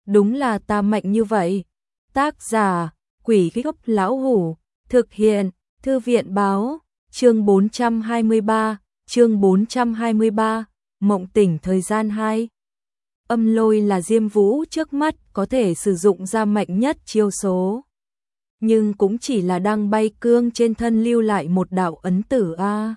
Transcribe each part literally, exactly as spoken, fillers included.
đúng là ta mạnh như vậy. Tác giả, Quỷ Gốc Lão Hủ, thực hiện, Thư viện báo, chương bốn trăm hai mươi ba, chương bốn trăm hai mươi ba, mộng tỉnh thời gian hai. Âm lôi là Diêm Vũ trước mắt có thể sử dụng ra mạnh nhất chiêu số. Nhưng cũng chỉ là đang bay cương trên thân lưu lại một đạo ấn tử a.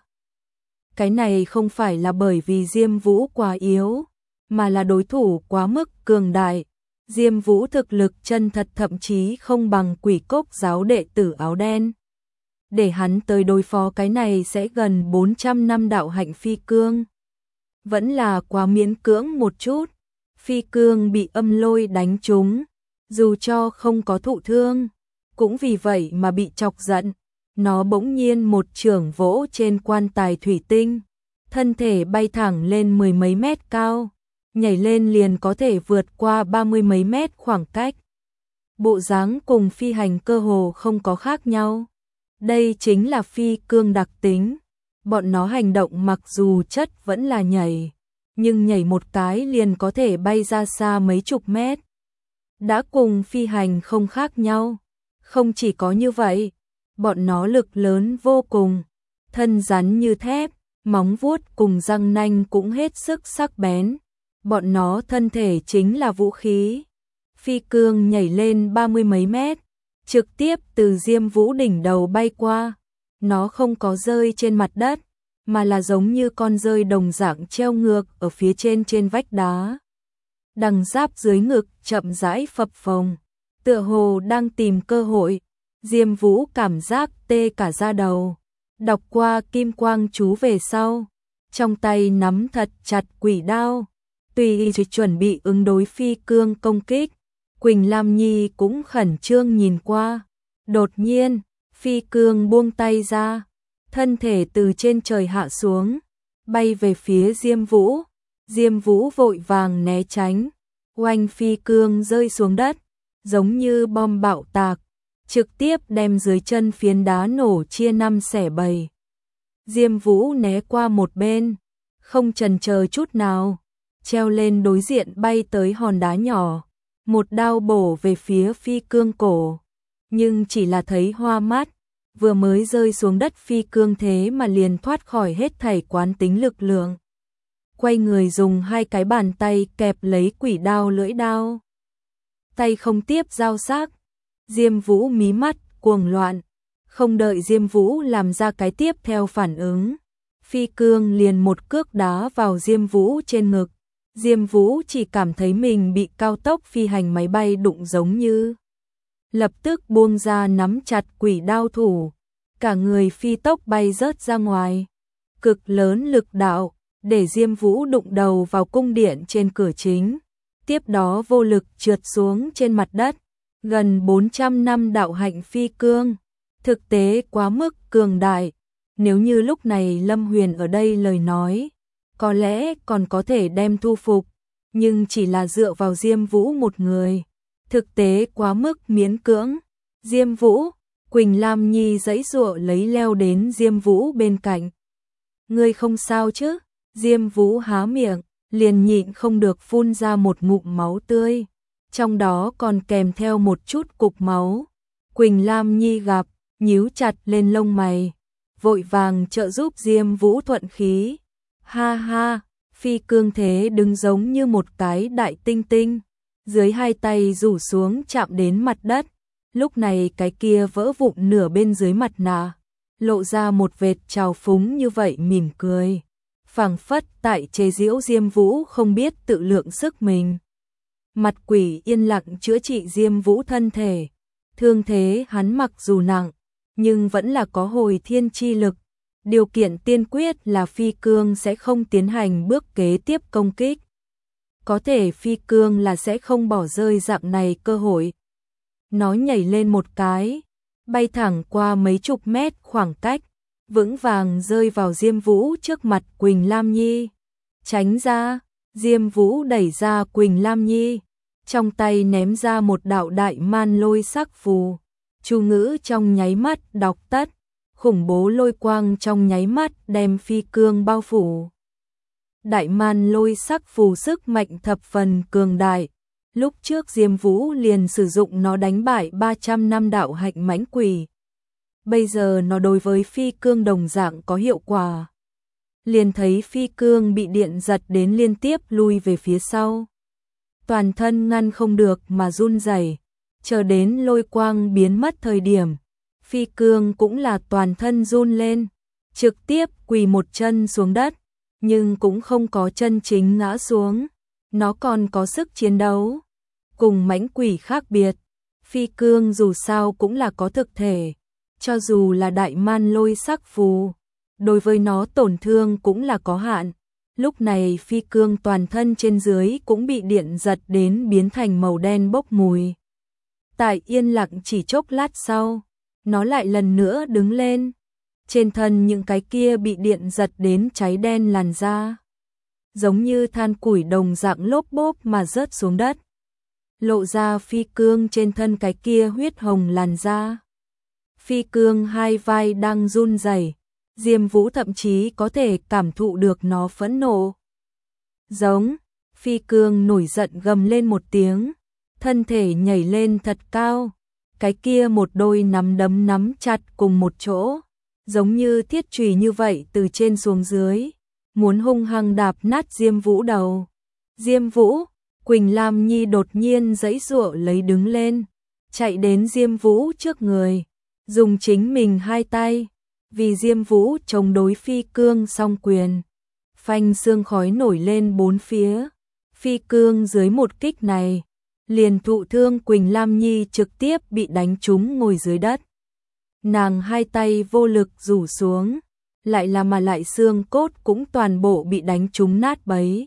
Cái này không phải là bởi vì Diêm Vũ quá yếu, mà là đối thủ quá mức cường đại. Diêm Vũ thực lực chân thật thậm chí không bằng Quỷ Cốc giáo đệ tử áo đen. Để hắn tới đối phó cái này sẽ gần bốn trăm năm đạo hạnh phi cương. Vẫn là quá miễn cưỡng một chút. Phi cương bị âm lôi đánh trúng, dù cho không có thụ thương, cũng vì vậy mà bị chọc giận. Nó bỗng nhiên một chưởng vỗ trên quan tài thủy tinh, thân thể bay thẳng lên mười mấy mét cao, nhảy lên liền có thể vượt qua ba mươi mấy mét khoảng cách. Bộ dáng cùng phi hành cơ hồ không có khác nhau. Đây chính là phi cương đặc tính. Bọn nó hành động mặc dù chất vẫn là nhảy, nhưng nhảy một cái liền có thể bay ra xa mấy chục mét. Đã cùng phi hành không khác nhau. Không chỉ có như vậy, bọn nó lực lớn vô cùng, thân rắn như thép, móng vuốt cùng răng nanh cũng hết sức sắc bén. Bọn nó thân thể chính là vũ khí. Phi cương nhảy lên ba mươi mấy mét, trực tiếp từ Diêm Vũ đỉnh đầu bay qua. Nó không có rơi trên mặt đất, mà là giống như con rơi đồng dạng treo ngược ở phía trên trên vách đá. Đằng giáp dưới ngực chậm rãi phập phồng, tựa hồ đang tìm cơ hội. Diêm Vũ cảm giác tê cả da đầu, đọc qua kim quang chú về sau, trong tay nắm thật chặt quỷ đao, tùy ý chuẩn bị ứng đối phi cương công kích. Quỳnh Lam Nhi cũng khẩn trương nhìn qua. Đột nhiên, phi cương buông tay ra, thân thể từ trên trời hạ xuống, bay về phía Diêm Vũ. Diêm Vũ vội vàng né tránh, oanh phi cương rơi xuống đất, giống như bom bạo tạc, trực tiếp đem dưới chân phiến đá nổ chia năm xẻ bảy. Diêm Vũ né qua một bên, không chần chờ chút nào, treo lên đối diện bay tới hòn đá nhỏ, một đao bổ về phía phi cương cổ. Nhưng chỉ là thấy hoa mắt, vừa mới rơi xuống đất phi cương thế mà liền thoát khỏi hết thảy quán tính lực lượng. Quay người dùng hai cái bàn tay kẹp lấy quỷ đao lưỡi đao. Tay không tiếp giao sắc. Diêm Vũ mí mắt cuồng loạn, không đợi Diêm Vũ làm ra cái tiếp theo phản ứng, phi cương liền một cước đá vào Diêm Vũ trên ngực. Diêm Vũ chỉ cảm thấy mình bị cao tốc phi hành máy bay đụng giống như. Lập tức buông ra nắm chặt quỷ đao thủ, cả người phi tốc bay rớt ra ngoài. Cực lớn lực đạo, để Diêm Vũ đụng đầu vào cung điện trên cửa chính, tiếp đó vô lực trượt xuống trên mặt đất. Gần bốn trăm năm đạo hạnh phi cương, thực tế quá mức cường đại. Nếu như lúc này Lâm Huyền ở đây lời nói, có lẽ còn có thể đem thu phục, nhưng chỉ là dựa vào Diêm Vũ một người, thực tế quá mức miễn cưỡng. Diêm Vũ, Quỳnh Lam Nhi giãy giụa lấy leo đến Diêm Vũ bên cạnh. Ngươi không sao chứ? Diêm Vũ há miệng, liền nhịn không được phun ra một ngụm máu tươi, trong đó còn kèm theo một chút cục máu. Quỳnh Lam Nhi gặp, nhíu chặt lên lông mày, vội vàng trợ giúp Diêm Vũ thuận khí. Ha ha, phi cương thế đứng giống như một cái đại tinh tinh, dưới hai tay rủ xuống chạm đến mặt đất. Lúc này cái kia vỡ vụn nửa bên dưới mặt nạ, lộ ra một vệt trào phúng như vậy mỉm cười, phảng phất tại chế giễu Diêm Vũ không biết tự lượng sức mình. Mặt quỷ yên lặng chữa trị Diêm Vũ thân thể, thương thế hắn mặc dù nặng, nhưng vẫn là có hồi thiên chi lực. Điều kiện tiên quyết là phi cương sẽ không tiến hành bước kế tiếp công kích. Có thể phi cương là sẽ không bỏ rơi dạng này cơ hội. Nó nhảy lên một cái, bay thẳng qua mấy chục mét khoảng cách, vững vàng rơi vào Diêm Vũ trước mặt Quỳnh Lam Nhi. Tránh ra, Diêm Vũ đẩy ra Quỳnh Lam Nhi, trong tay ném ra một đạo đại man lôi sắc phù. Chú ngữ trong nháy mắt đọc tắt, khủng bố lôi quang trong nháy mắt đem phi cương bao phủ. Đại man lôi sắc phù sức mạnh thập phần cường đại, Lúc trước Diêm Vũ liền sử dụng nó đánh bại ba trăm năm đạo hạnh mãnh quỷ. Bây giờ nó đối với phi cương đồng dạng có hiệu quả. Liền thấy phi cương bị điện giật đến liên tiếp lui về phía sau. Toàn thân ngăn không được mà run rẩy, chờ đến lôi quang biến mất thời điểm. Phi cương cũng là toàn thân run lên, trực tiếp quỳ một chân xuống đất, nhưng cũng không có chân chính ngã xuống. Nó còn có sức chiến đấu. Cùng mãnh quỷ khác biệt, phi cương dù sao cũng là có thực thể. Cho dù là đại man lôi sắc phù, đối với nó tổn thương cũng là có hạn. Lúc này phi cương toàn thân trên dưới cũng bị điện giật đến biến thành màu đen bốc mùi. Tại yên lặng chỉ chốc lát sau, nó lại lần nữa đứng lên. Trên thân những cái kia bị điện giật đến cháy đen làn da, giống như than củi đồng dạng lốp bốp mà rớt xuống đất. Lộ ra phi cương trên thân cái kia huyết hồng làn da. Phi cương hai vai đang run rẩy, Diêm Vũ thậm chí có thể cảm thụ được nó phẫn nộ. Giống, phi cương nổi giận gầm lên một tiếng, thân thể nhảy lên thật cao, cái kia một đôi nắm đấm nắm chặt cùng một chỗ, giống như thiết chùy như vậy từ trên xuống dưới, muốn hung hăng đạp nát Diêm Vũ đầu. Diêm Vũ, Quỳnh Lam Nhi đột nhiên giãy giụa lấy đứng lên, chạy đến Diêm Vũ trước người, dùng chính mình hai tay vì Diêm Vũ chống đối phi cương song quyền. Phanh xương khói nổi lên bốn phía. Phi cương dưới một kích này, liền thụ thương Quỳnh Lam Nhi trực tiếp bị đánh trúng ngồi dưới đất. Nàng hai tay vô lực rủ xuống, lại là mà lại xương cốt cũng toàn bộ bị đánh trúng nát bấy.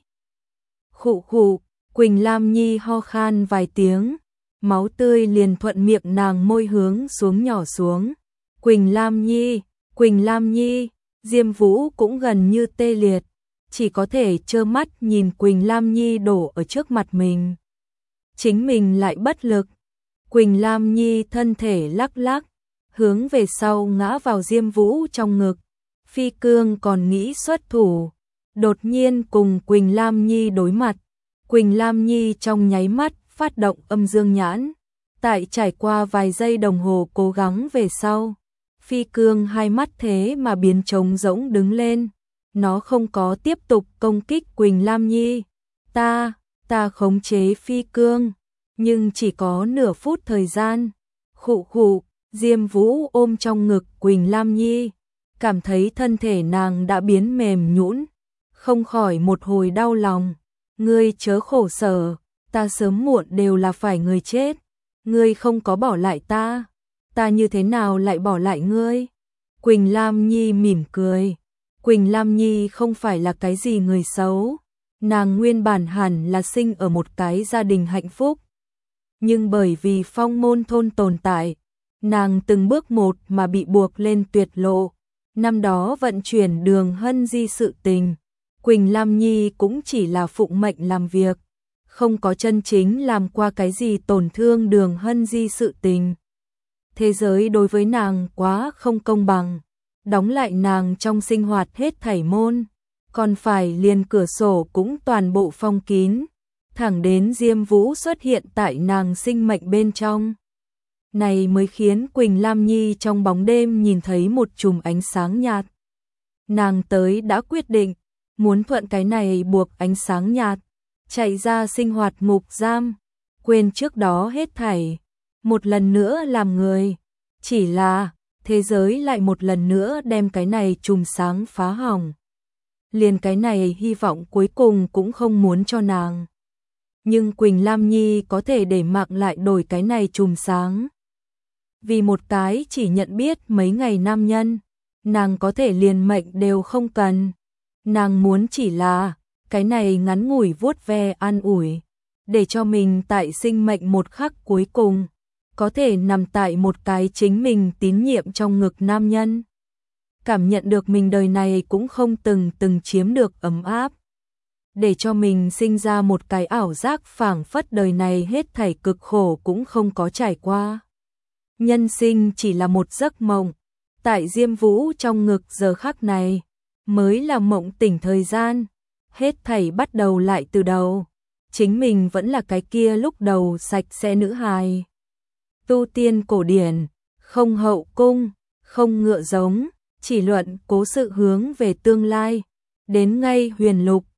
Khụ khụ, Quỳnh Lam Nhi ho khan vài tiếng, máu tươi liền thuận miệng nàng môi hướng xuống nhỏ xuống. Quỳnh Lam Nhi, Quỳnh Lam Nhi, Diêm Vũ cũng gần như tê liệt, chỉ có thể trơ mắt nhìn Quỳnh Lam Nhi đổ ở trước mặt mình. Chính mình lại bất lực. Quỳnh Lam Nhi thân thể lắc lắc, hướng về sau ngã vào Diêm Vũ trong ngực. Phi cương còn nghĩ xuất thủ, đột nhiên cùng Quỳnh Lam Nhi đối mặt. Quỳnh Lam Nhi trong nháy mắt phát động âm dương nhãn. Tại trải qua vài giây đồng hồ cố gắng về sau, phi cương hai mắt thế mà biến trống rỗng đứng lên. Nó không có tiếp tục công kích Quỳnh Lam Nhi. Ta, ta khống chế phi cương, nhưng chỉ có nửa phút thời gian. Khụ khụ, Diêm Vũ ôm trong ngực Quỳnh Lam Nhi, cảm thấy thân thể nàng đã biến mềm nhũn, không khỏi một hồi đau lòng. Ngươi chớ khổ sở, ta sớm muộn đều là phải người chết. Ngươi không có bỏ lại ta, ta như thế nào lại bỏ lại ngươi? Quỳnh Lam Nhi mỉm cười. Quỳnh Lam Nhi không phải là cái gì người xấu, nàng nguyên bản hẳn là sinh ở một cái gia đình hạnh phúc. Nhưng bởi vì phong môn thôn tồn tại, nàng từng bước một mà bị buộc lên tuyệt lộ. Năm đó vận chuyển Đường Hân Di sự tình, Quỳnh Lam Nhi cũng chỉ là phụng mệnh làm việc, không có chân chính làm qua cái gì tổn thương Đường Hân Di sự tình. Thế giới đối với nàng quá không công bằng, đóng lại nàng trong sinh hoạt hết thảy môn, còn phải liền cửa sổ cũng toàn bộ phong kín, thẳng đến Diêm Vũ xuất hiện tại nàng sinh mệnh bên trong. Này mới khiến Quỳnh Lam Nhi trong bóng đêm nhìn thấy một chùm ánh sáng nhạt. Nàng tới đã quyết định, muốn thuận cái này buộc ánh sáng nhạt, chạy ra sinh hoạt ngục giam, quên trước đó hết thảy, một lần nữa làm người. Chỉ là, thế giới lại một lần nữa đem cái này chùm sáng phá hỏng. Liền cái này hy vọng cuối cùng cũng không muốn cho nàng. Nhưng Quỳnh Lam Nhi có thể để mạng lại đổi cái này chùm sáng. Vì một cái chỉ nhận biết mấy ngày nam nhân, nàng có thể liền mệnh đều không cần. Nàng muốn chỉ là, cái này ngắn ngủi vuốt ve an ủi, để cho mình tại sinh mệnh một khắc cuối cùng, có thể nằm tại một cái chính mình tín nhiệm trong ngực nam nhân. Cảm nhận được mình đời này cũng không từng từng chiếm được ấm áp. Để cho mình sinh ra một cái ảo giác phảng phất đời này hết thảy cực khổ cũng không có trải qua. Nhân sinh chỉ là một giấc mộng, tại Diêm Vũ trong ngực giờ khắc này, mới là mộng tỉnh thời gian, hết thảy bắt đầu lại từ đầu. chính mình vẫn là cái kia lúc đầu sạch sẽ nữ hài. Tu tiên cổ điển, không hậu cung, không ngựa giống, chỉ luận cố sự hướng về tương lai, đến ngay huyền lục,